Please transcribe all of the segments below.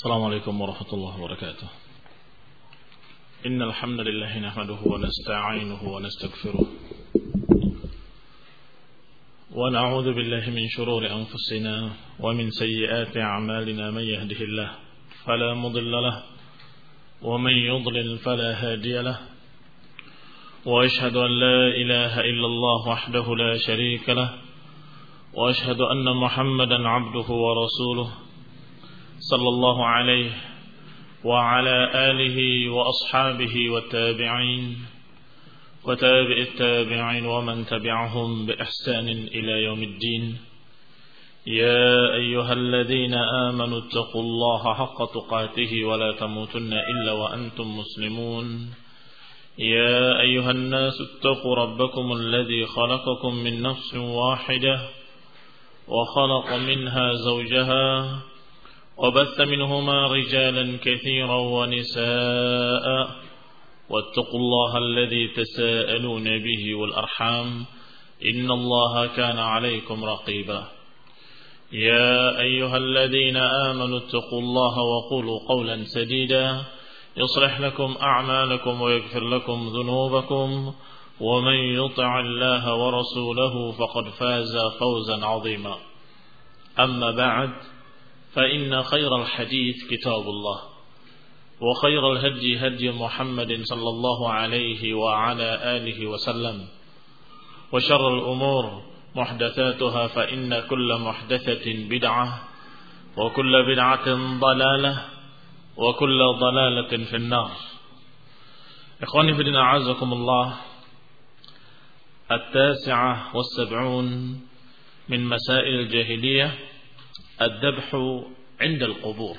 السلام عليكم ورحمة الله وبركاته. إن الحمد لله نحمده ونستعينه ونستغفره ونعوذ بالله من شرور أنفسنا ومن سيئات أعمالنا. من يهده الله فلا مضل له ومن يضلل فلا هادي له، وأشهد أن لا إله إلا الله وحده لا شريك له، وأشهد أن محمدا عبده ورسوله صلى الله عليه وعلى آله وأصحابه والتابعين وتابع التابعين ومن تبعهم بإحسان إلى يوم الدين. يا أيها الذين آمنوا اتقوا الله حق تقاته ولا تموتن إلا وأنتم مسلمون. يا أيها الناس اتقوا ربكم الذي خلقكم من نفس واحدة وخلق منها زوجها وبث منهما رجالا كثيرا ونساء، واتقوا الله الذي تساءلون به والأرحام إن الله كان عليكم رقيبا. يا أيها الذين آمنوا اتقوا الله وقولوا قولا سديدا يصلح لكم أعمالكم ويغفر لكم ذنوبكم، ومن يطع الله ورسوله فقد فاز فوزا عظيما. أما بعد، فإن خير الحديث كتاب الله، وخير الهدي هدي محمد صلى الله عليه وعلى آله وسلم، وشر الأمور محدثاتها، فإن كل محدثة بدعة، وكل بدعة ضلالة، وكل ضلالة في النار. إخواني في الدين أعزكم الله. 79 من مسائل الجاهلية Ad-Dabhu 'inda al-qubur.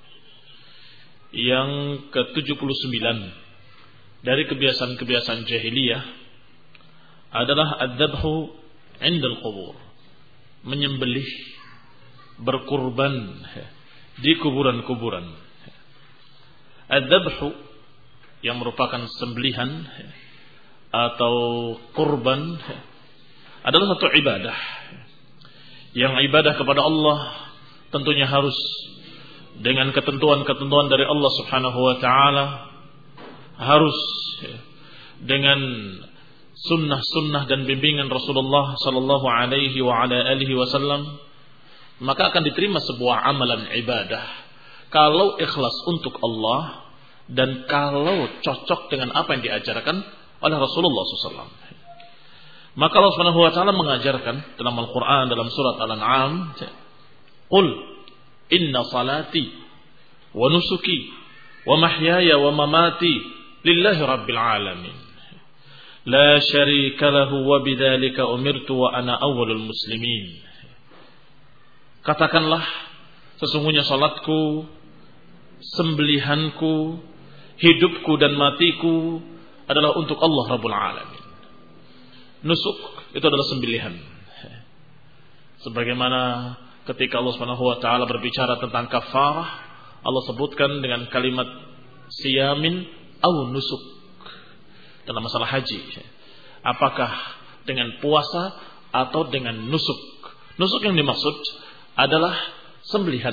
Yang ke-79 dari kebiasaan-kebiasaan jahiliyah adalah Ad-Dabhu 'inda al-qubur, menyembelih, berkurban di kuburan-kuburan. Ad-Dabhu yang merupakan sembelihan atau kurban adalah satu ibadah. Yang ibadah kepada Allah tentunya harus dengan ketentuan-ketentuan dari Allah Subhanahu wa taala, harus dengan sunnah-sunnah dan bimbingan Rasulullah sallallahu alaihi wa ala alihi wasallam, maka akan diterima sebuah amalan ibadah kalau ikhlas untuk Allah dan kalau cocok dengan apa yang diajarkan oleh Rasulullah sallallahu alaihi wasallam. Maka Allah Subhanahu wa taala mengajarkan dalam Al-Qur'an dalam surat Al-An'am, "Qul inna salati wa nusuki wa mahyaya wa mamati lillahi rabbil alamin. La syarika lahu wa bidzalika umirtu wa ana awwalul muslimin." Katakanlah, sesungguhnya salatku, sembelihanku, hidupku dan matiku adalah untuk Allah Rabbul Alamin. Nusuk itu adalah sembelihan. Sebagaimana ketika Allah Subhanahu wa taala berbicara tentang kafarah, Allah sebutkan dengan kalimat siyamin au nusuk dalam masalah haji. Apakah dengan puasa atau dengan nusuk? Nusuk yang dimaksud adalah sembelihan.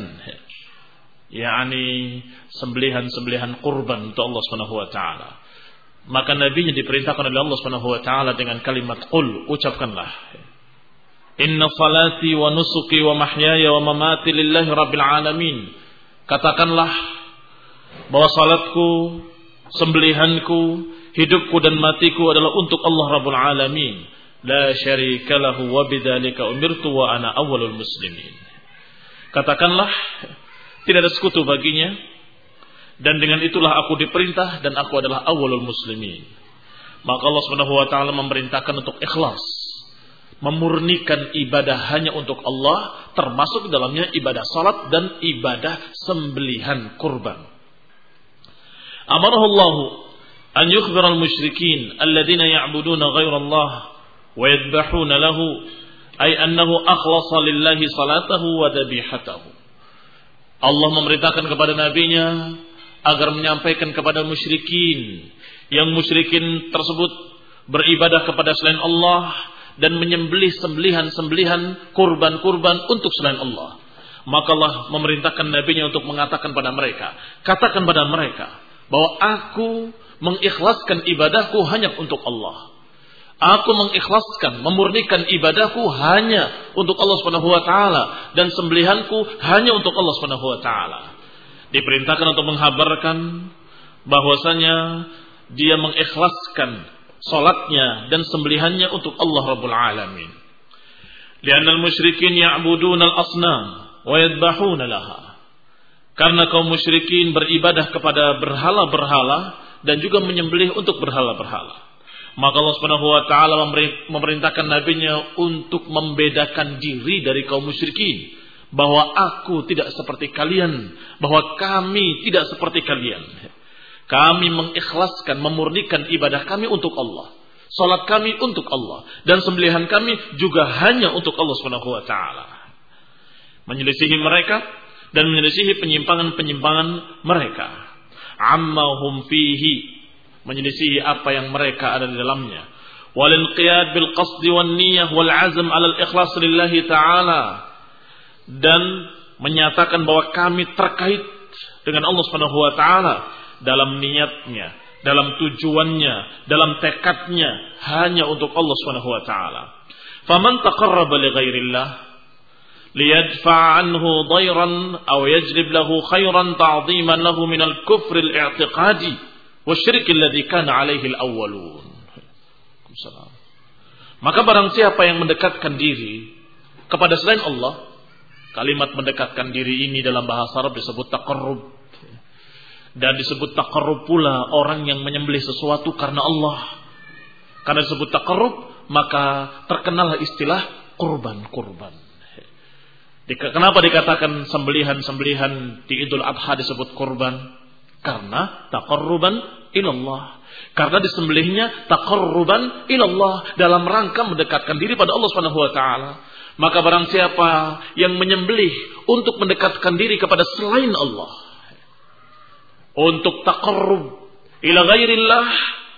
yakni sembelihan-sembelihan kurban untuk Allah Subhanahu wa taala. Maka nabinya diperintahkan oleh Allah Subhanahu wa taala dengan kalimat qul, ucapkanlah, inna salati wa nusuki wa mahyaya wa mamati lillahi rabbil alamin. Katakanlah bahwa salatku, sembelihanku, hidupku dan matiku adalah untuk Allah Rabbul Alamin. La syarika lahu wa bidzalika umirtu wa ana awwalul muslimin. Katakanlah tidak ada sekutu baginya, dan dengan itulah aku diperintah dan aku adalah awwalul muslimin. Maka Allah Subhanahu wa taala memerintahkan untuk ikhlas, memurnikan ibadah hanya untuk Allah, termasuk dalamnya ibadah salat dan ibadah sembelihan kurban. Amarahu Allah an yukhbira al-musyrikin alladhina ya'buduna ghayra Allah wa yadhbahuna lahu, ay annahu akhlasa lillahi salatahu wa dhabihatahu. Allah memerintahkan kepada nabinya agar menyampaikan kepada musyrikin, yang musyrikin tersebut beribadah kepada selain Allah dan menyembelih sembelihan-sembelihan kurban-kurban untuk selain Allah. Maka Allah memerintahkan nabinya untuk mengatakan pada mereka, katakan pada mereka bahwa aku mengikhlaskan ibadahku hanya untuk Allah. Aku mengikhlaskan, memurnikan ibadahku hanya untuk Allah Subhanahu wa taala dan sembelihanku hanya untuk Allah Subhanahu wa taala. Diperintahkan untuk menghabarkan bahwasanya dia mengikhlaskan salatnya dan sembelihannya untuk Allah Rabbul Alamin. Li'anna al-musyrikin ya'buduna al-asnam wa yadbahuna laha. Karena kaum musyrikin beribadah kepada berhala-berhala dan juga menyembelih untuk berhala-berhala. Maka Allah Subhanahu wa taala memerintahkan nabinya untuk membedakan diri dari kaum musyrikin, bahwa aku tidak seperti kalian, bahwa kami tidak seperti kalian. Kami mengikhlaskan, memurnikan ibadah kami untuk Allah. Salat kami untuk Allah dan sembelihan kami juga hanya untuk Allah Subhanahu wa taala. Menyelisihi mereka dan menyelisihi penyimpangan-penyimpangan mereka. Amma hum fihi, menyelisihi apa yang mereka ada di dalamnya. Wal inqiyad bil qasd wan niyyah wal azm ala al ikhlas lillahi ta'ala, dan menyatakan bahwa kami terkait dengan Allah Subhanahu wa taala dalam niatnya, dalam tujuannya, dalam tekadnya hanya untuk Allah Subhanahu wa taala. Faman taqarraba li ghairillah liyadfa' anhu dhayran aw yajlib lahu khairan ta'dhiman lahu min al-kufr al-i'tiqadi wasyirk alladhi kana 'alaihi al-awwalun. Maka barang siapa yang mendekatkan diri kepada selain Allah, kalimat mendekatkan diri ini dalam bahasa Arab disebut taqarrub, dan disebut taqarrub pula orang yang menyembelih sesuatu karena Allah. Karena disebut taqarrub, maka terkenallah istilah kurban-kurban. Kenapa dikatakan sembelihan-sembelihan di Idul Adha disebut kurban? Karena taqarruban ilallah. Karena disembelihnya taqarruban ilallah, dalam rangka mendekatkan diri pada Allah Subhanahu wa taala. Maka barang siapa yang menyembelih untuk mendekatkan diri kepada selain Allah, untuk taqarrub ila ghairillah,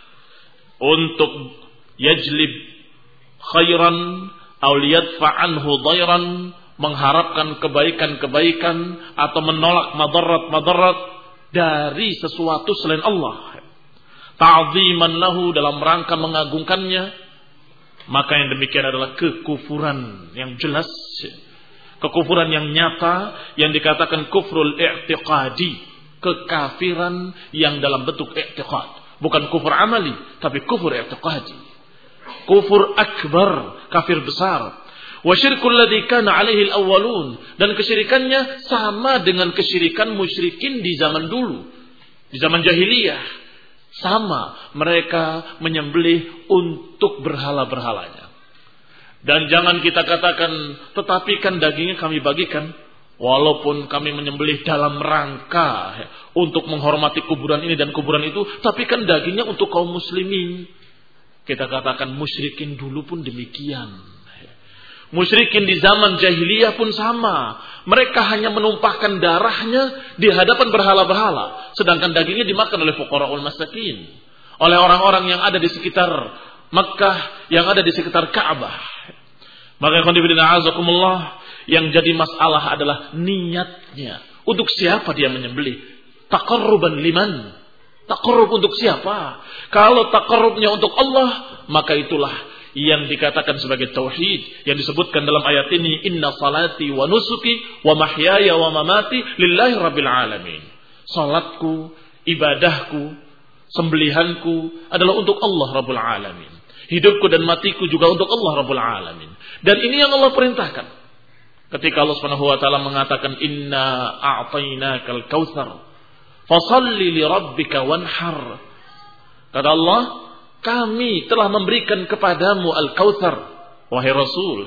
untuk yajlib khairan aw liyadfa' anhu dhairan, mengharapkan kebaikan-kebaikan atau menolak madarat-madarat dari sesuatu selain Allah, ta'ziman lahu, dalam rangka mengagungkannya, maka yang demikian adalah kekufuran yang jelas, kekufuran yang nyata, yang dikatakan kufrul i'tiqadi, kekafiran yang dalam bentuk i'tiqad, bukan kufur amali tapi kufur i'tiqadi, kufur akbar, kafir besar. Wa syirkul ladzi kana 'alaihi al-awwalun, dan kesyirikannya sama dengan kesyirikan musyrikin di zaman dulu, di zaman jahiliyah. Sama, mereka menyembelih untuk berhala-berhalanya. Dan jangan kita katakan, tetapi kan dagingnya kami bagikan, walaupun kami menyembelih dalam rangka untuk menghormati kuburan ini dan kuburan itu, tapi kan dagingnya untuk kaum muslimin. Kita katakan musyrikin dulu pun demikian. Musyrikin di zaman jahiliyah pun sama. Mereka hanya menumpahkan darahnya di hadapan berhala-berhala, sedangkan dagingnya dimakan oleh fuqara'ul masakin, oleh orang-orang yang ada di sekitar Makkah, yang ada di sekitar Ka'bah. Maka yang jadi masalah adalah niatnya. Untuk siapa dia menyembelih? Taqarruban liman? Taqarrub untuk siapa? Kalau taqarrubnya untuk Allah, maka itulah yang dikatakan sebagai tauhid, yang disebutkan dalam ayat ini, inna salati wa nusuki wa mahyaya wa mamati lillahi rabbil alamin. Salatku, ibadahku, sembelihanku adalah untuk Allah Rabbul Alamin. Hidupku dan matiku juga untuk Allah Rabbul Alamin. Dan ini yang Allah perintahkan. Ketika Allah Subhanahu wa taala mengatakan inna a'tainakal kautsar fasalli li rabbika wanhar. Kata Allah, kami telah memberikan kepadamu Al-Kautsar, wahai Rasul.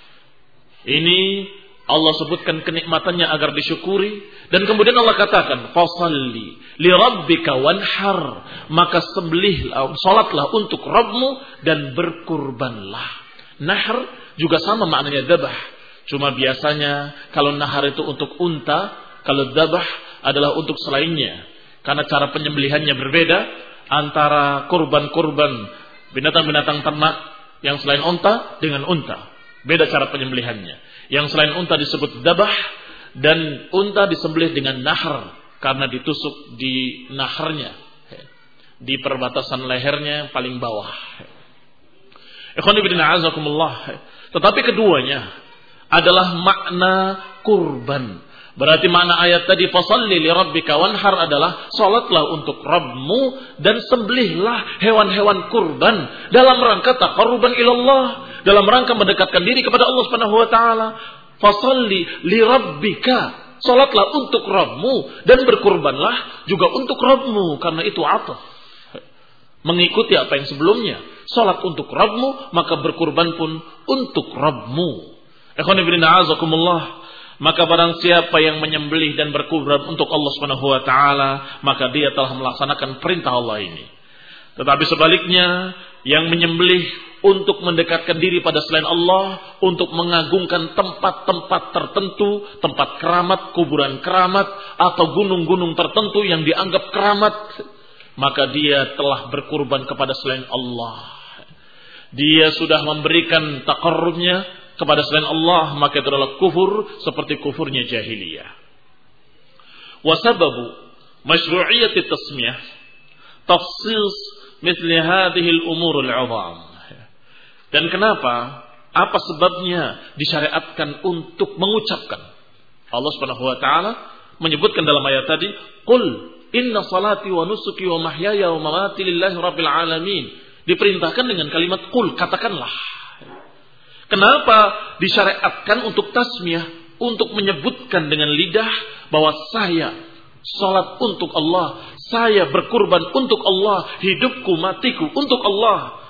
Ini Allah sebutkan kenikmatannya agar disyukuri, dan kemudian Allah katakan fasalli li rabbika wanhar, maka sembelihlah, salatlah untuk Rabbmu dan berkurbanlah. Nahr juga sama maknanya dzabah, cuma biasanya kalau nahar itu untuk unta, kalau dzabah adalah untuk selainnya, karena cara penyembelihannya berbeda antara kurban-kurban binatang-binatang ternak yang selain unta dengan unta. Beda cara penyembelihannya. Yang selain unta disebut dzabah, Dan unta disembelih dengan nahar karena ditusuk di naharnya, di perbatasan lehernya yang paling bawah. Ikhwan fillah azakumullah. Tetapi keduanya adalah makna kurban. Berarti makna ayat tadi fasalli li rabbika wanhar adalah salatlah untuk Rabbmu dan sembelihlah hewan-hewan kurban dalam rangka taqarruban ilallah, dalam rangka mendekatkan diri kepada Allah Subhanahu wa taala. Fasalli li rabbika, salatlah untuk Rabbmu dan berkurbanlah juga untuk Rabbmu, karena itu ataf. Mengikuti apa yang sebelumnya. Salat untuk Rabbmu, maka berkurban pun untuk Rabbmu. Ikhwan fillah azakumullah. Maka barang siapa yang menyembelih dan berkurban untuk Allah Subhanahu wa taala, maka dia telah melaksanakan perintah Allah ini. Tetapi sebaliknya, yang menyembelih untuk mendekatkan diri pada selain Allah, untuk mengagungkan tempat-tempat tertentu, tempat keramat, kuburan keramat, atau gunung-gunung tertentu yang dianggap keramat, maka dia telah berkurban kepada selain Allah. Dia sudah memberikan taqarrubnya kepada selain Allah, maka itu adalah kufur seperti kufurnya jahiliyah. Wa sababu masyru'iyyati tasmiyah tafsis mithli hadhihi al-umur al-'azam. Dan kenapa? Apa sebabnya disyariatkan untuk mengucapkan? Allah Subhanahu wa taala menyebutkan dalam ayat tadi, "Qul inna salati wa nusuki wa mahyaya wa mamati lillahi rabbil alamin." Diperintahkan dengan kalimat qul, katakanlah. Kenapa disyariatkan untuk tasmiyah, untuk menyebutkan dengan lidah bahwa saya salat untuk Allah, saya berkurban untuk Allah, hidupku matiku untuk Allah.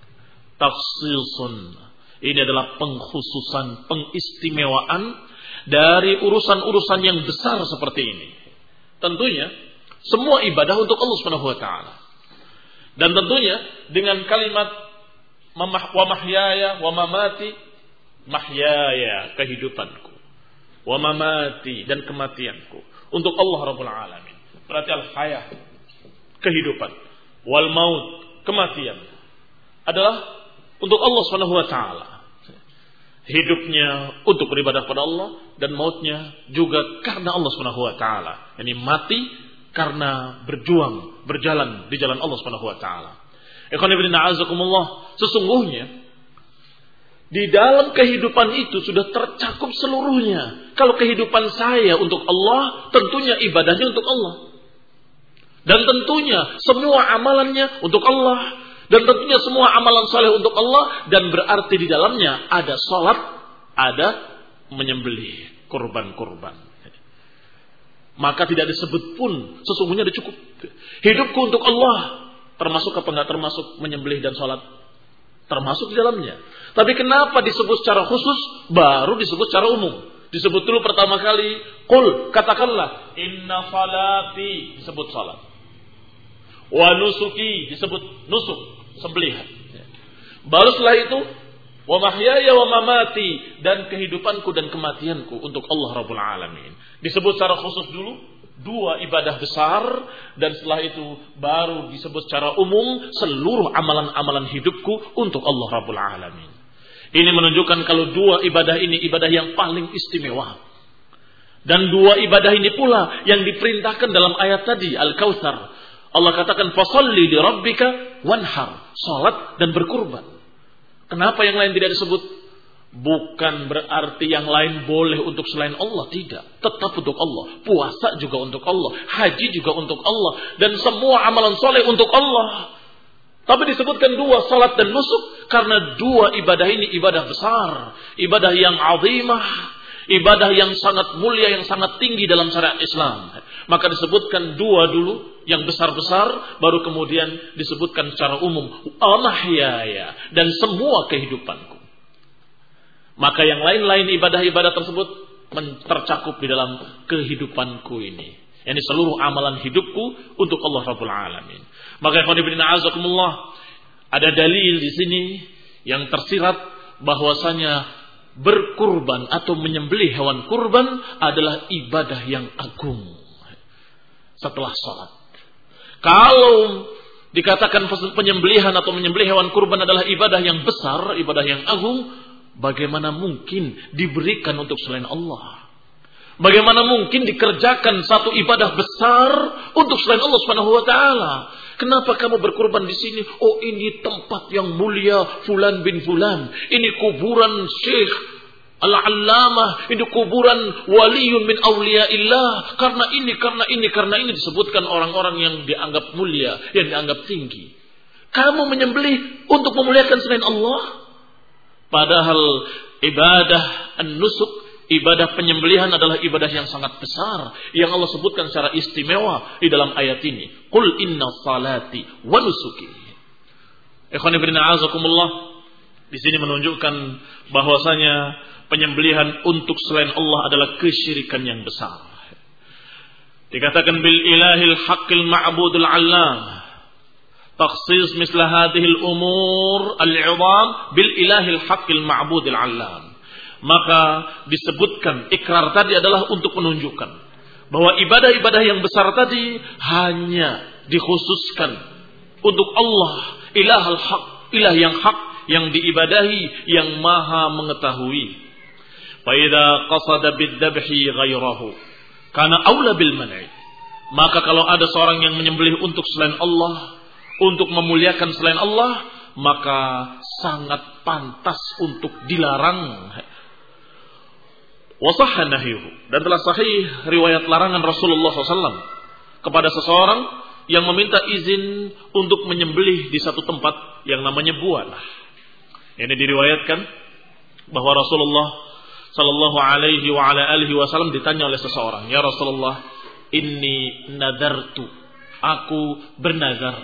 Tafsisun. Ini adalah pengkhususan, pengistimewaan dari urusan-urusan yang besar seperti ini. Tentunya semua ibadah untuk Allah Subhanahu wa taala. Dan tentunya dengan kalimat wa mahyaya wa mamati, mahyaya kehidupanku, wa mamati dan kematianku untuk Allah Rabbul Alamin. Berarti al-hayah kehidupan, wal maut kematian adalah untuk Allah Subhanahu wa taala. Hidupnya untuk beribadah kepada Allah dan mautnya juga karena Allah Subhanahu wa taala. Yani mati karena berjuang, berjalan di jalan Allah Subhanahu wa taala. Ikhwan fillah azakumullah, sesungguhnya di dalam kehidupan itu sudah tercakup seluruhnya. Kalau kehidupan saya untuk Allah, tentunya ibadahnya untuk Allah. Dan tentunya semua amalannya untuk Allah. Dan tentunya semua amalan saleh untuk Allah. Dan berarti di dalamnya ada salat, ada menyembelih kurban-kurban. Maka tidak disebut pun, sesungguhnya sudah cukup. Hidupku untuk Allah, termasuk apa enggak termasuk menyembelih dan salat? Termasuk di dalamnya. Tapi kenapa disebut secara khusus, baru disebut secara umum? Disebut dulu pertama kali, qul, katakanlah, inna salati, disebut salat. Wa nusuki, disebut nusuk, sembelihan. Baru setelah itu, wa mahyaya wa mamati, dan kehidupanku dan kematianku untuk Allah Rabbul Alamin. Disebut secara khusus dulu, dua ibadah besar, dan setelah itu baru disebut secara umum seluruh amalan-amalan hidupku untuk Allah Rabbul Alamin. Ini menunjukkan kalau dua ibadah ini ibadah yang paling istimewa. Dan dua ibadah ini pula yang diperintahkan dalam ayat tadi, Al-Kautsar. Allah katakan fasalli li rabbika wanhar, salat dan berkurban. Kenapa yang lain tidak disebut? Bukan berarti yang lain boleh untuk selain Allah, tidak. Tetap untuk Allah. Puasa juga untuk Allah, haji juga untuk Allah, dan semua amalan soleh untuk Allah. Tapi disebutkan dua, salat dan nusuk, karena dua ibadah ini ibadah besar, ibadah yang azimah, ibadah yang sangat mulia, yang sangat tinggi dalam syariat Islam. Maka disebutkan dua dulu, yang besar-besar, baru kemudian disebutkan secara umum, mahyaya, dan semua kehidupanku. Maka yang lain-lain ibadah-ibadah tersebut tercakup di dalam kehidupanku ini. Yani seluruh amalan hidupku untuk Allah Rabbul Alamin. Maka ikhwan fillah azakumullah, ada dalil di sini yang tersirat bahwasanya berkurban atau menyembelih hewan kurban adalah ibadah yang agung setelah salat. Kalau dikatakan penyembelihan atau menyembelih hewan kurban adalah ibadah yang besar, ibadah yang agung, bagaimana mungkin diberikan untuk selain Allah? Bagaimana mungkin dikerjakan satu ibadah besar untuk selain Allah Subhanahu wa taala? Kenapa kamu berkorban di sini? Oh, ini tempat yang mulia fulan bin fulan. Ini kuburan Syekh Al-Allamah, ini kuburan waliyun min awliyaillah. Karena ini disebutkan orang-orang yang dianggap mulia, yang dianggap tinggi. Kamu menyembelih untuk memuliakan selain Allah? Padahal ibadah an-nusuk, ibadah penyembelihan adalah ibadah yang sangat besar yang Allah sebutkan secara istimewa di dalam ayat ini. Qul inna salati wa nusuki. Ikhwan fillah a'azakumullah. Di sini menunjukkan bahwasanya penyembelihan untuk selain Allah adalah kesyirikan yang besar. Dikatakan bil ilahil haqqil ma'budul 'allam. Takhsis misla hadhil umur al-'idham bil ilahil haqqil ma'budul 'allam. Maka disebutkan ikrar tadi adalah untuk menunjukkan bahwa ibadah-ibadah yang besar tadi hanya dikhususkan untuk Allah, ilahul haq, ilah yang hak, yang diibadahi, yang maha mengetahui. Fa idza qasada bid-dhabhi ghairahu kana aula bil man'i. Maka kalau ada seorang yang menyembelih untuk selain Allah, untuk memuliakan selain Allah, maka sangat pantas untuk dilarang. Wasahha nahyuhu, dan telah sahih riwayat larangan Rasulullah SAW kepada seseorang yang meminta izin untuk menyembelih di satu tempat yang namanya buanah. Ini diriwayatkan bahwa Rasulullah sallallahu alaihi wa ala alihi wasallam ditanya oleh seseorang, "Ya Rasulullah, inni nadartu, aku bernazar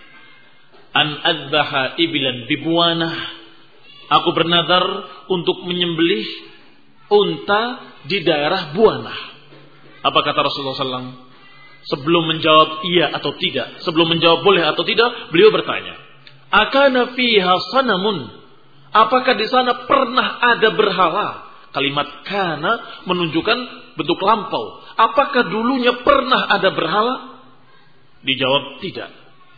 an adzbaha ibilan bibuanah. Aku bernazar untuk menyembelih unta di daerah Buanah." Apa kata Rasulullah SAW? Sebelum menjawab iya atau tidak, sebelum menjawab boleh atau tidak, beliau bertanya, "Akana fiha sanamun?" Apakah di sana pernah ada berhala? Kalimat kana menunjukkan bentuk lampau. Apakah dulunya pernah ada berhala? Dijawab tidak.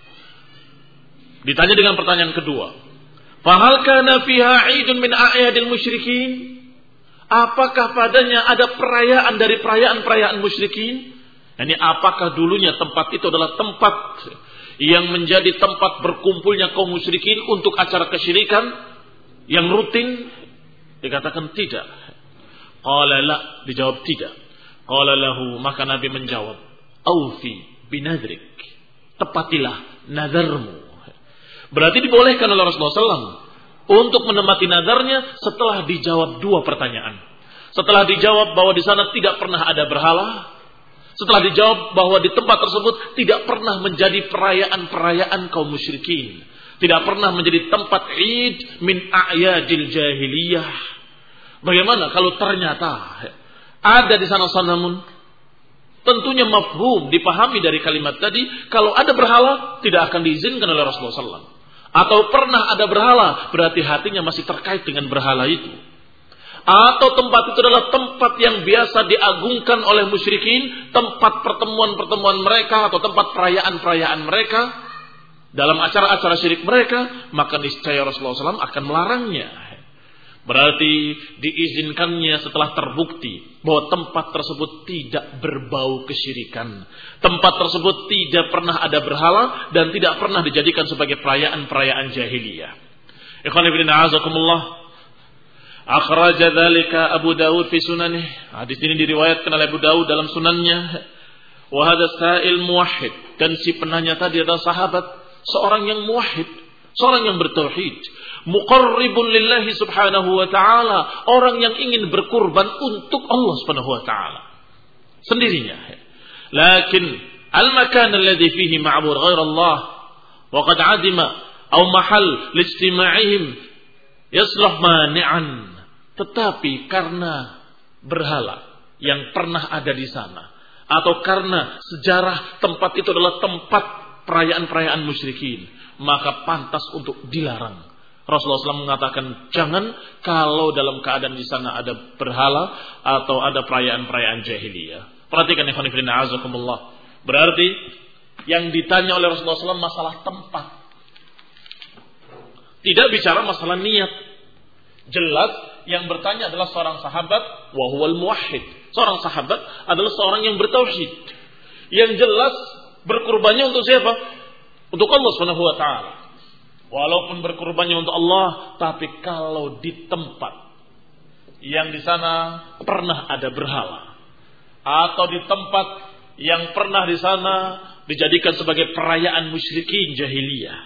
Ditanya dengan pertanyaan kedua, "Fahal kana fiha 'idun min a'yadil musyrikin?" Apakah padanya ada perayaan dari perayaan-perayaan musyrikin? Yani apakah dulunya tempat itu adalah tempat yang menjadi tempat berkumpulnya kaum musyrikin untuk acara kesyirikan yang rutin? Dikatakan tidak. Qala la, dijawab tidak. Qala lahu, maka Nabi menjawab, "Aufi binadrik." Tepatilah nadarmu. Berarti dibolehkan oleh Rasulullah SAW untuk menempati nadarnya setelah dijawab dua pertanyaan. Setelah dijawab bahwa di sana tidak pernah ada berhala, setelah dijawab bahwa di tempat tersebut tidak pernah menjadi perayaan-perayaan kaum musyrikin, tidak pernah menjadi tempat id min a'yadil jahiliyah. Bagaimana kalau ternyata ada di sana sanamun? Tentunya mafhum, dipahami dari kalimat tadi, kalau ada berhala tidak akan diizinkan oleh Rasulullah SAW. Atau pernah ada berhala, berarti hatinya masih terkait dengan berhala itu. Atau tempat itu adalah tempat yang biasa diagungkan oleh musyrikin, tempat pertemuan-pertemuan mereka atau tempat perayaan-perayaan mereka, dalam acara-acara syirik mereka, maka niscaya Rasulullah SAW akan melarangnya. Berarti diizinkannya setelah terbukti bahwa tempat tersebut tidak berbau kesyirikan. Tempat tersebut tidak pernah ada berhala dan tidak pernah dijadikan sebagai perayaan-perayaan jahiliyah. Ikhwan fillah a'azakumullah. Akhraja dzalika Abu Dawud fi sunanih. Hadis ini diriwayatkan oleh Abu Dawud dalam sunannya. Wa hadza sa'il muwahhid, dan si penanya tadi adalah sahabat, seorang yang muwahhid, seorang yang bertauhid, muqarribun lillahi subhanahu wa ta'ala, orang yang ingin berkurban untuk Allah subhanahu wa ta'ala sendirinya. Lakin al-makan alladhi fihi ma'bud ghair Allah wa qad 'adima aw mahal lijtima'ihim yaslah mani'an. Tetapi karena berhala yang pernah ada di sana, atau karena sejarah tempat itu adalah tempat perayaan-perayaan musyrikin, maka pantas untuk dilarang. Rasulullah SAW mengatakan, jangan kalau dalam keadaan di sana ada berhala atau ada perayaan-perayaan jahiliyah. Perhatikan ikhwan fillah a'azakumullah. Berarti yang ditanya oleh Rasulullah SAW masalah tempat, tidak bicara masalah niat. Jelas yang bertanya adalah seorang sahabat, wa huwal muwahhid, Seorang sahabat adalah seorang yang bertauhid. Yang jelas berkurbannya untuk siapa? Untuk Allah Subhanahu wa taala. Walaupun berkurbannya untuk Allah, tapi kalau di tempat yang di sana pernah ada berhala, atau di tempat yang pernah di sana dijadikan sebagai perayaan musyrikin jahiliyah,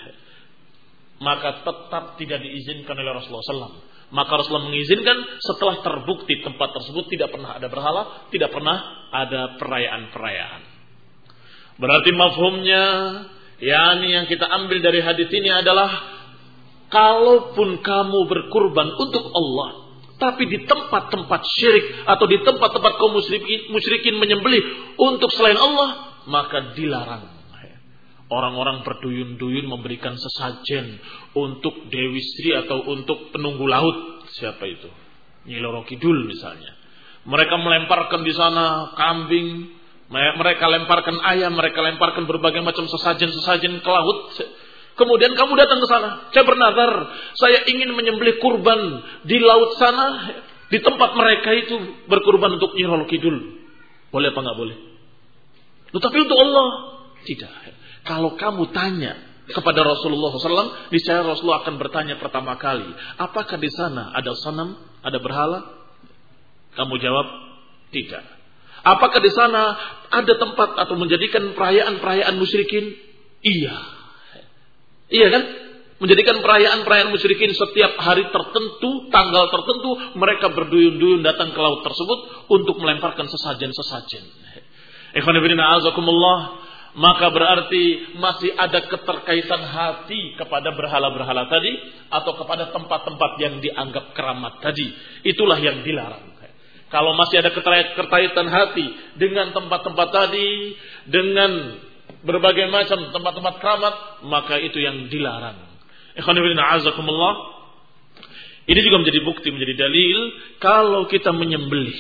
maka tetap tidak diizinkan oleh Rasulullah SAW. Maka Rasulullah mengizinkan setelah terbukti tempat tersebut tidak pernah ada berhala, tidak pernah ada perayaan-perayaan. Berarti mafhumnya, yakni yang kita ambil dari hadis ini adalah, kalaupun kamu berkurban untuk Allah, tapi di tempat-tempat syirik atau di tempat-tempat kaum musyrikin menyembelih untuk selain Allah, maka dilarang. Orang-orang berduyun-duyun memberikan sesajen untuk Dewi Sri atau untuk penunggu laut. Siapa itu? Nyi Roro Kidul misalnya. Mereka melemparkan di sana kambing, mereka lemparkan ayam, mereka lemparkan berbagai macam sesajen-sesajen ke laut. Kemudian kamu datang ke sana. Saya bernazar, saya ingin menyembelih kurban di laut sana, di tempat mereka itu berkurban untuk Nyi Roro Kidul. Boleh apa enggak boleh? Tetapi untuk Allah tidak. Kalau kamu tanya kepada Rasulullah SAW, niscaya Rasulullah akan bertanya pertama kali, apakah di sana ada sanam, ada berhala? Kamu jawab, tidak. Apakah di sana ada tempat atau menjadikan perayaan-perayaan musyrikin? Iya. Iya kan? Menjadikan perayaan-perayaan musyrikin setiap hari tertentu, tanggal tertentu, mereka berduyun-duyun datang ke laut tersebut untuk melemparkan sesajen-sesajen. Ikhwan fillah azakumullah, maka berarti masih ada keterkaitan hati kepada berhala-berhala tadi atau kepada tempat-tempat yang dianggap keramat tadi. Itulah yang dilarang. Kalau masih ada keterkaitan hati dengan tempat-tempat tadi, dengan berbagai macam tempat-tempat keramat, maka itu yang dilarang. Ikhwan fillah azakumullah, ini juga menjadi bukti, menjadi dalil kalau kita menyembelih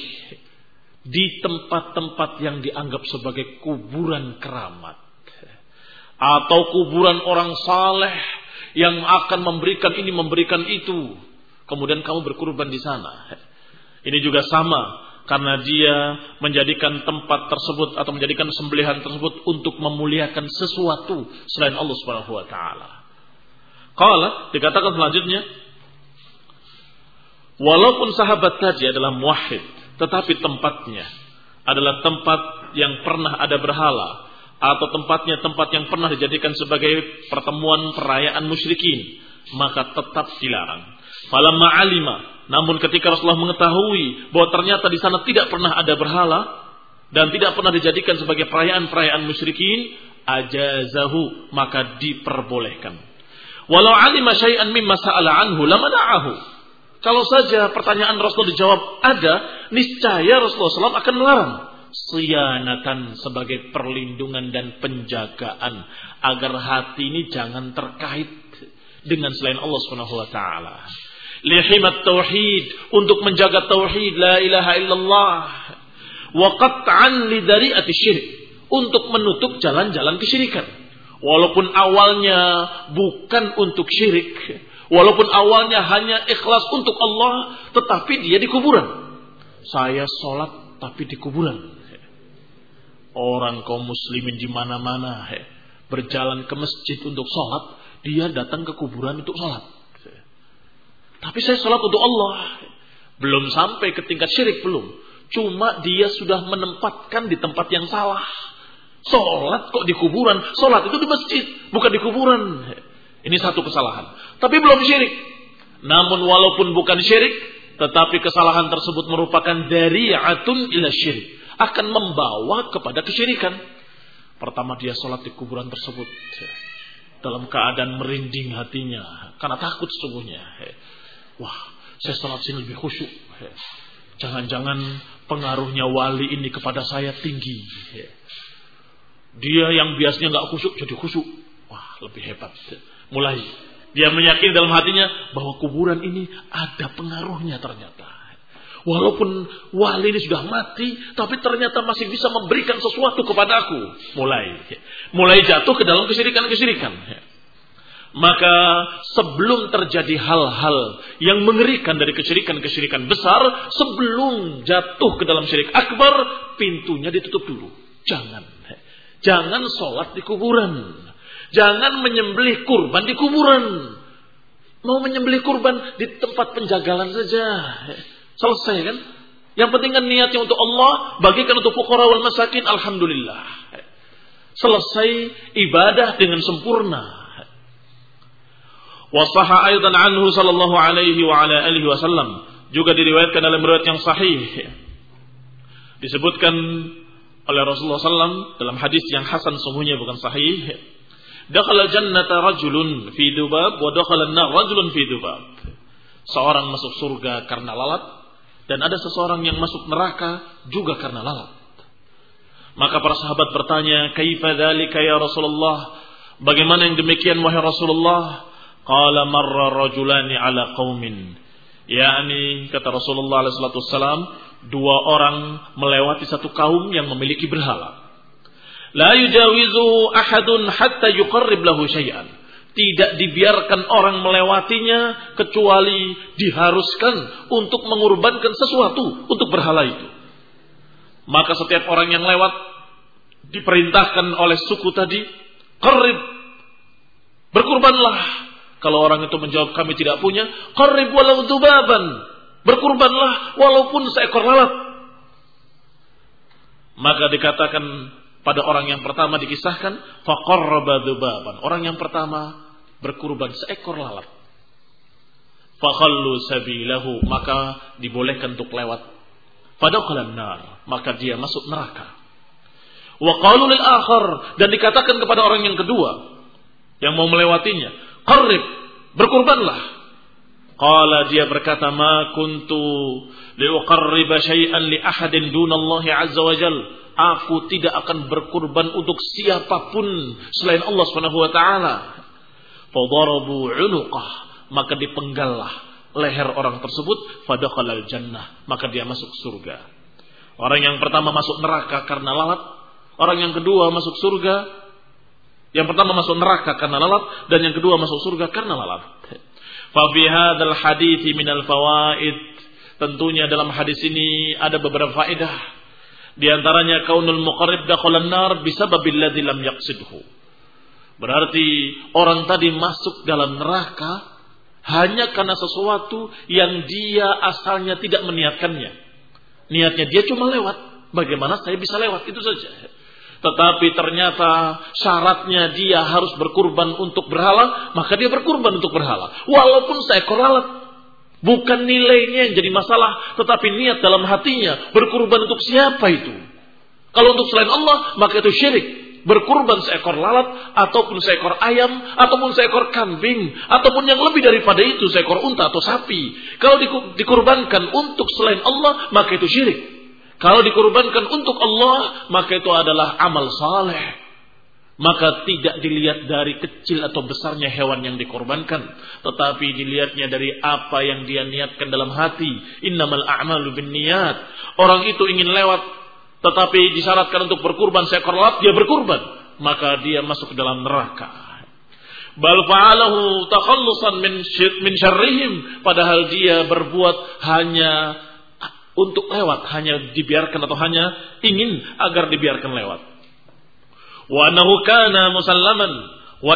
di tempat-tempat yang dianggap sebagai kuburan keramat atau kuburan orang saleh yang akan memberikan ini, memberikan itu, kemudian kamu berkurban di sana. Ini juga sama, karena dia menjadikan tempat tersebut atau menjadikan sembelihan tersebut untuk memuliakan sesuatu selain Allah Subhanahu wa taala. Qala, dikatakan selanjutnya, walaupun sahabat tadi adalah muwahhid, tetapi tempatnya adalah tempat yang pernah ada berhala, atau tempatnya tempat yang pernah dijadikan sebagai pertemuan perayaan musyrikin, maka tetap dilarang. Falamma alima, namun ketika Rasulullah mengetahui bahwa ternyata di sana tidak pernah ada berhala dan tidak pernah dijadikan sebagai perayaan-perayaan musyrikin, ajazahu, maka diperbolehkan. Walau alima syai'an mimma sa'ala anhu lamana'ahu. Kalau saja pertanyaan Rasul dijawab ada, niscaya Rasulullah SAW akan melarang. Siyanatan, sebagai perlindungan dan penjagaan agar hati ini jangan terkait dengan selain Allah Subhanahu wa taala. Lihimat tauhid, untuk menjaga tauhid la ilaha illallah. Wa qat'an lidari'ati syirik, untuk menutup jalan-jalan kesyirikan. Walaupun awalnya bukan untuk syirik, walaupun awalnya hanya ikhlas untuk Allah, tetapi dia di kuburan. Saya sholat tapi di kuburan. Orang kaum muslimin di mana-mana berjalan ke masjid untuk sholat, dia datang ke kuburan untuk sholat. Tapi saya sholat untuk Allah. Belum sampai ke tingkat syirik, belum. Cuma dia sudah menempatkan di tempat yang salah. Sholat kok di kuburan? Sholat itu di masjid, bukan di kuburan. Ini satu kesalahan. Tapi belum syirik. Namun walaupun bukan syirik, tetapi kesalahan tersebut merupakan dari'atun ila syirik, akan membawa kepada kesyirikan. Pertama dia sholat di kuburan tersebut dalam keadaan merinding hatinya karena takut sesungguhnya. Wah, saya sholat sini lebih khusyuk. Jangan-jangan pengaruhnya wali ini kepada saya tinggi. Dia yang biasanya nggak khusyuk jadi khusyuk. Wah, lebih hebat. Mulai dia meyakini dalam hatinya bahwa kuburan ini ada pengaruhnya ternyata. Walaupun wali ini sudah mati, tapi ternyata masih bisa memberikan sesuatu kepada aku. Mulai jatuh ke dalam kesyirikan-kesyirikan. Maka sebelum terjadi hal-hal yang mengerikan dari kesyirikan-kesyirikan besar, sebelum jatuh ke dalam syirik akbar, pintunya ditutup dulu. Jangan sholat di kuburan. Jangan menyembelih kurban di kuburan. Mau menyembelih kurban di tempat penjagalan saja. Selesai kan? Yang penting kan niatnya untuk Allah, bagikan untuk fuqara wal masakin, alhamdulillah. Selesai ibadah dengan sempurna. Wa sahha aidan anhu sallallahu alaihi wa ala alihi wasallam, juga diriwayatkan dalam riwayat yang sahih. Disebutkan oleh Rasulullah SAW dalam hadis yang hasan sungguhnya bukan sahih. Dakhala jannata rajulun fi dubab wa dakhala an-nar rajulun fi dubab. Seorang masuk surga karena lalat, dan ada seseorang yang masuk neraka juga karena lalat. Maka para sahabat bertanya, "Kaifa dzalika ya Rasulullah?" Bagaimana yang demikian wahai Rasulullah? Qala marra rajulani ala qaumin. yakni kata Rasulullah SAW, dua orang melewati satu kaum yang memiliki berhala. La yujawizu ahadun hatta yuqarrib lahu syai'an. Tidak dibiarkan orang melewatinya kecuali diharuskan untuk mengorbankan sesuatu untuk berhala itu. Maka setiap orang yang lewat diperintahkan oleh suku tadi, qarrib, berkurbanlah. Kalau orang itu menjawab kami tidak punya, qarrib walau dubaban, berkurbanlah walaupun seekor lalat. Maka dikatakan pada orang yang pertama dikisahkan, faqarraba dubaban. Orang yang pertama berkurban seekor lalat. Fakhallu sabilahu, maka dibolehkan untuk lewat. Fadakhalan nar, maka dia masuk neraka. Wa qalu lil akhar, dan dikatakan kepada orang yang kedua yang mau melewatinya, qarrib, berkurbanlah. Qala, dia berkata, ma kuntu liuqarriba syai'an li ahadin dunallahi azza wa jalla. Aku tidak akan berkurban untuk siapapun selain Allah Subhanahu wa taala. Fadarabu 'unuqah, maka dipenggallah leher orang tersebut, fadakhalal jannah, maka dia masuk surga. Orang yang pertama masuk neraka karena lalat, orang yang kedua masuk surga. Yang pertama masuk neraka karena lalat, dan yang kedua masuk surga karena lalat. Fa fi hadzal hadits minal fawaid, tentunya dalam hadis ini ada beberapa faedah. Di antaranya kaunul muqarrib dakhalan nar bisababil ladzi lam yaqsidhu. Berarti orang tadi masuk dalam neraka hanya karena sesuatu yang dia asalnya tidak meniatkannya. Niatnya dia cuma lewat. Bagaimana saya bisa lewat? Itu saja. Tetapi ternyata syaratnya dia harus berkurban untuk berhala, maka dia berkurban untuk berhala. Walaupun seekor lalat. Bukan nilainya yang jadi masalah, tetapi niat dalam hatinya. Berkurban untuk siapa itu? Kalau untuk selain Allah, maka itu syirik. Berkurban seekor lalat, ataupun seekor ayam, ataupun seekor kambing, ataupun yang lebih daripada itu, seekor unta atau sapi. Kalau dikurbankan untuk selain Allah, maka itu syirik. Kalau dikurbankan untuk Allah, maka itu adalah amal saleh. Maka tidak dilihat dari kecil atau besarnya hewan yang dikorbankan, tetapi dilihatnya dari apa yang dia niatkan dalam hati. Innamal a'malu binniyat. Orang itu ingin lewat, tetapi disyaratkan untuk berkurban seekor lalat, dia berkurban, maka dia masuk ke dalam neraka. Bal fa'alahu takhallusan min syarrihim, padahal dia berbuat hanya untuk lewat, hanya dibiarkan atau hanya ingin agar dibiarkan lewat. Wa annahu kana musallaman wa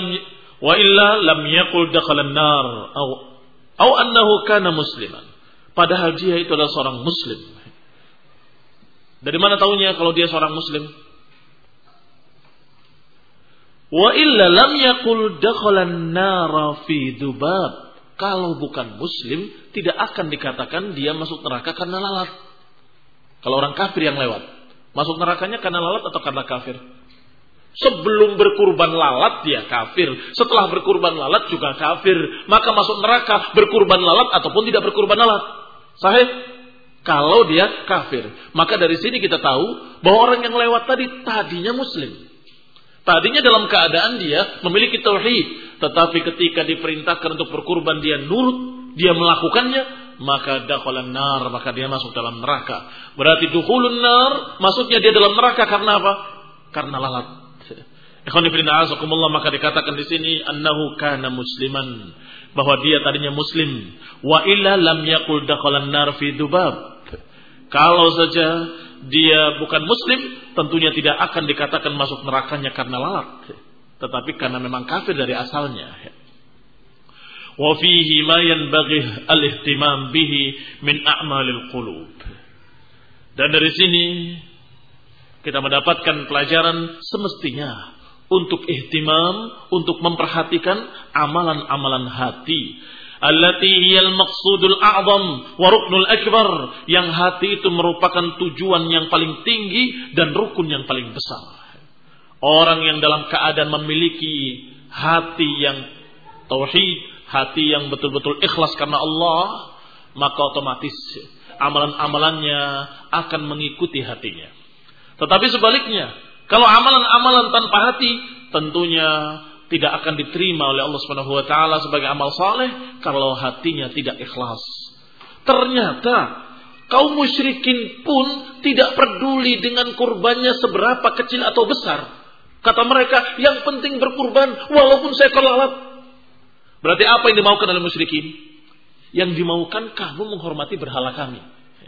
illa lam yaqul dakhala an-nar aw annahu kana musliman. Padahal dia itu adalah seorang muslim. Dari mana tahunya kalau dia seorang muslim? Wa illa lam yaqul dakhala an-nar fi dubab. Kalau bukan muslim, tidak akan dikatakan dia masuk neraka karena lalat. Kalau orang kafir yang lewat, masuk nerakanya karena lalat atau karena kafir? Sebelum berkurban lalat dia kafir, setelah berkurban lalat juga kafir. Maka masuk neraka berkurban lalat ataupun tidak berkurban lalat. Sahih? Kalau dia kafir. Maka dari sini kita tahu bahwa orang yang lewat tadinya muslim. Tadinya dalam keadaan dia memiliki tauhid, tetapi ketika diperintahkan untuk berkurban dia nurut, dia melakukannya, maka dakhalan nar, maka dia masuk dalam neraka. Berarti dukhulun nar, maksudnya dia dalam neraka karena apa? Karena lalat. Ikhwan fillah azakumullah, maka dikatakan di sini annahu kana musliman, bahwa dia tadinya muslim. Wa illa lam yaqul dakhalan nar fi dzubab. Kalau saja dia bukan muslim, tentunya tidak akan dikatakan masuk nerakanya karena lalat, tetapi karena memang kafir dari asalnya. Wa fihi ma yanbaghi al-ihtimam bihi min a'malil qulub. Dan dari sini kita mendapatkan pelajaran semestinya untuk ihtimam, untuk memperhatikan amalan-amalan hati. Allati hiyal maqsudul a'zam wa ruknul akbar, yang hati itu merupakan tujuan yang paling tinggi dan rukun yang paling besar. Orang yang dalam keadaan memiliki hati yang tauhid, hati yang betul-betul ikhlas karena Allah, maka otomatis amalan-amalannya akan mengikuti hatinya. Tetapi sebaliknya, kalau amalan-amalan tanpa hati, tentunya tidak akan diterima oleh Allah Subhanahu wa taala sebagai amal saleh kalau hatinya tidak ikhlas. Ternyata kaum musyrikin pun tidak peduli dengan kurbannya seberapa kecil atau besar. Kata mereka, yang penting berkurban walaupun seekor lalat. Berarti apa yang dimaukan oleh musyrikin? Yang dimaukan, kamu menghormati berhala kami,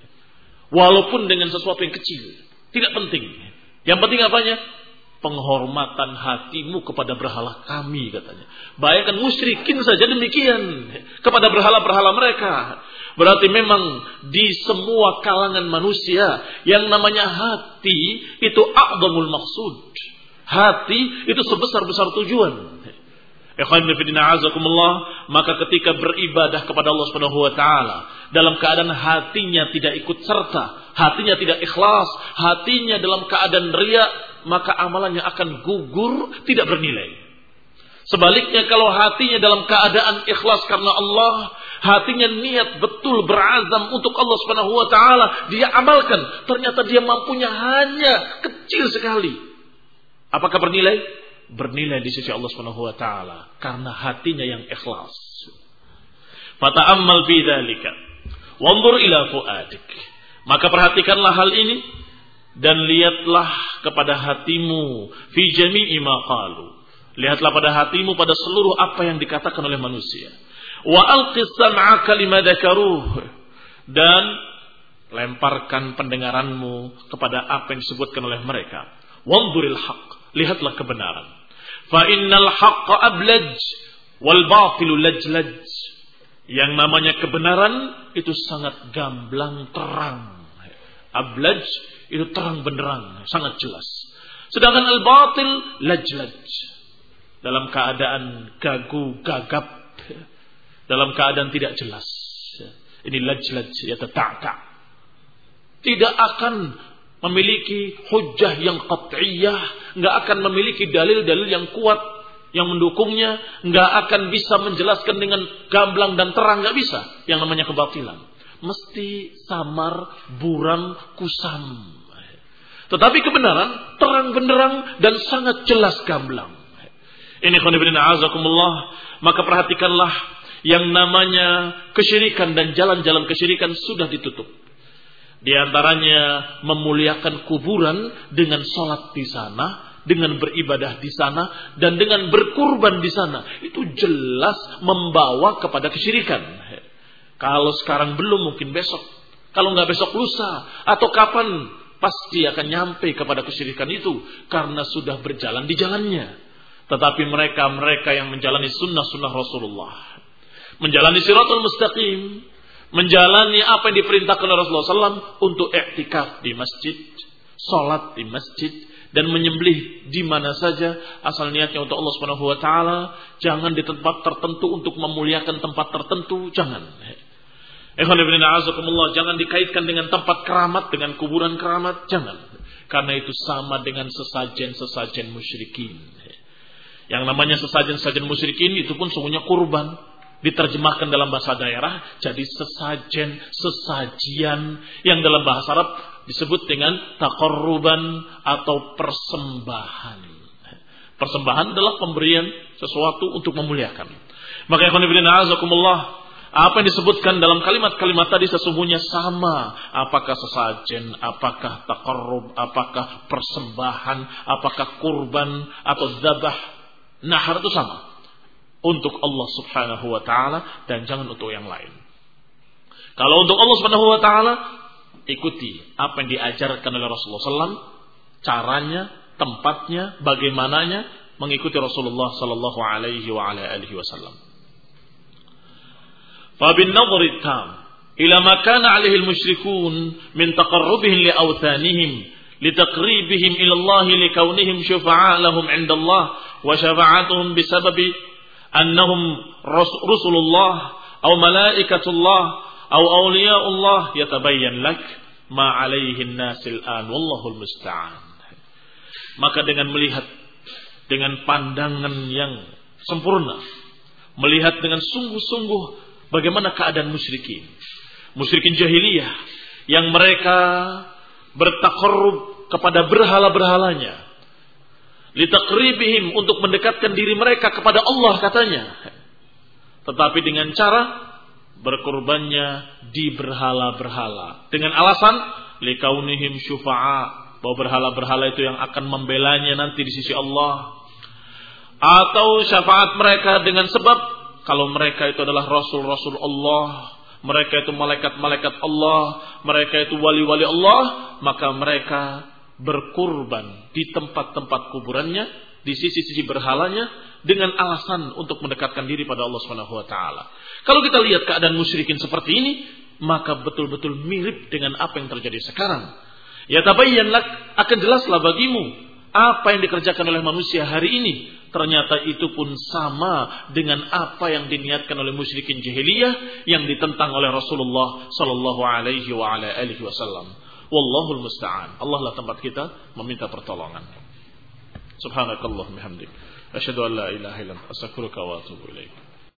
walaupun dengan sesuatu yang kecil, tidak penting. Yang penting apanya? Penghormatan hatimu kepada berhala kami, katanya. Bayangkan musyrikin saja demikian kepada berhala-berhala mereka. Berarti memang di semua kalangan manusia yang namanya hati itu a'zamul maqsud. Hati itu sebesar-besar tujuan. Ikhwan fillah azakumullah, maka ketika beribadah kepada Allah Subhanahu wa taala dalam keadaan hatinya tidak ikut serta, hatinya tidak ikhlas, hatinya dalam keadaan riya, maka amalannya akan gugur, tidak bernilai. Sebaliknya kalau hatinya dalam keadaan ikhlas karena Allah, hatinya niat betul berazam untuk Allah Subhanahu wa taala, dia amalkan, ternyata dia mampunya hanya kecil sekali. Apakah bernilai? Bernilai di sisi Allah Subhanahu wa taala karena hatinya yang ikhlas. Fata'ammal fi dzalika wanzur ila fuadik. Maka perhatikanlah hal ini dan lihatlah kepada hatimu fi jami'i ma qalu. Lihatlah pada hatimu pada seluruh apa yang dikatakan oleh manusia. Wa alqis sam'aka lima dzakaruh, dan lemparkan pendengaranmu kepada apa yang disebutkan oleh mereka. Wanzuril haqq, lihatlah kebenaran. Fa innal haqqa ablaj wal batilu lajlaj. Yang namanya kebenaran itu sangat gamblang terang. Ablaj itu terang benderang, sangat jelas. Sedangkan al batil lajlaj, dalam keadaan gagu gagap, dalam keadaan tidak jelas. Ini lajlaj, ya ta'ta. Tidak akan memiliki hujjah yang qat'iyah, enggak akan memiliki dalil-dalil yang kuat yang mendukungnya, enggak akan bisa menjelaskan dengan gamblang dan terang, enggak bisa. Yang namanya kebatilan mesti samar, buram, kusam. Tetapi kebenaran terang benderang dan sangat jelas gamblang. Ini khonibina azakumullah, maka perhatikanlah yang namanya kesyirikan dan jalan-jalan kesyirikan sudah ditutup. Di antaranya memuliakan kuburan dengan sholat di sana, dengan beribadah di sana, dan dengan berkurban di sana. Itu jelas membawa kepada kesyirikan. Kalau sekarang belum, mungkin besok. Kalau nggak besok, lusa. Atau kapan, pasti akan nyampe kepada kesyirikan itu. Karena sudah berjalan di jalannya. Tetapi mereka yang menjalani sunnah-sunnah Rasulullah, menjalani siratul mustaqim, menjalani apa yang diperintahkan oleh Rasulullah SAW untuk i'tikaf di masjid, sholat di masjid, dan menyembelih di mana saja asal niatnya untuk Allah Subhanahu wa taala, jangan di tempat tertentu untuk memuliakan tempat tertentu, jangan. Jangan dikaitkan dengan tempat keramat, dengan kuburan keramat, jangan. Karena itu sama dengan sesajen-sesajen musyrikin. Yang namanya sesajen-sesajen musyrikin itu pun semuanya kurban. Diterjemahkan dalam bahasa daerah jadi sesajian yang dalam bahasa Arab disebut dengan taqarruban atau persembahan. Persembahan adalah pemberian sesuatu untuk memuliakan. Maka ikhwan fillah azakumullah, Apa yang disebutkan dalam kalimat-kalimat tadi sesungguhnya sama. Apakah sesajen, apakah taqarrub, apakah persembahan, apakah kurban atau dzabah, nahar itu sama. Untuk Allah subhanahu wa ta'ala dan jangan untuk yang lain. Kalau untuk Allah subhanahu wa ta'ala, ikuti apa yang diajarkan oleh Rasulullah SAW. Caranya, tempatnya, bagaimananya, mengikuti Rasulullah sallallahu alaihi wa ala alihi wasallam. فبالنظر التام إلى ما كان عليه المشركون من تقربهم لأوثانهم لتقريبهم إلى الله لكونهم شفعاء لهم عند الله وشفاعتهم بسبب أنهم رسل الله أو ملائكة الله أو أولياء الله يتبين لك ما عليه الناس الآن والله المستعان. Maka dengan melihat dengan pandangan yang sempurna, melihat dengan sungguh-sungguh bagaimana keadaan musyrikin jahiliyah yang mereka bertaqarrub kepada berhala-berhalanya, litaqribihim, untuk mendekatkan diri mereka kepada Allah katanya, tetapi dengan cara berkorbannya di berhala-berhala dengan alasan likaunihim syufa'a, bahwa berhala-berhala itu yang akan membelanya nanti di sisi Allah, atau syafaat mereka dengan sebab kalau mereka itu adalah rasul-rasul Allah, mereka itu malaikat-malaikat Allah, mereka itu wali-wali Allah, maka mereka berkurban di tempat-tempat kuburannya, di sisi-sisi berhalanya, dengan alasan untuk mendekatkan diri pada Allah Subhanahu wa taala. Kalau kita lihat keadaan musyrikin seperti ini, maka betul-betul mirip dengan apa yang terjadi sekarang. Ya tabayyan lak, akan jelaslah bagimu apa yang dikerjakan oleh manusia hari ini. Ternyata itu pun sama dengan apa yang diniatkan oleh musyrikin jahiliyah yang ditentang oleh Rasulullah sallallahu alaihi wa ala alihi wasallam. Wallahul musta'an. Allah lah tempat kita meminta pertolongan. Subhanakallahumma hamdik, asyhadu an la ilaha illa anta, astaghfiruka wa atubu ilaik.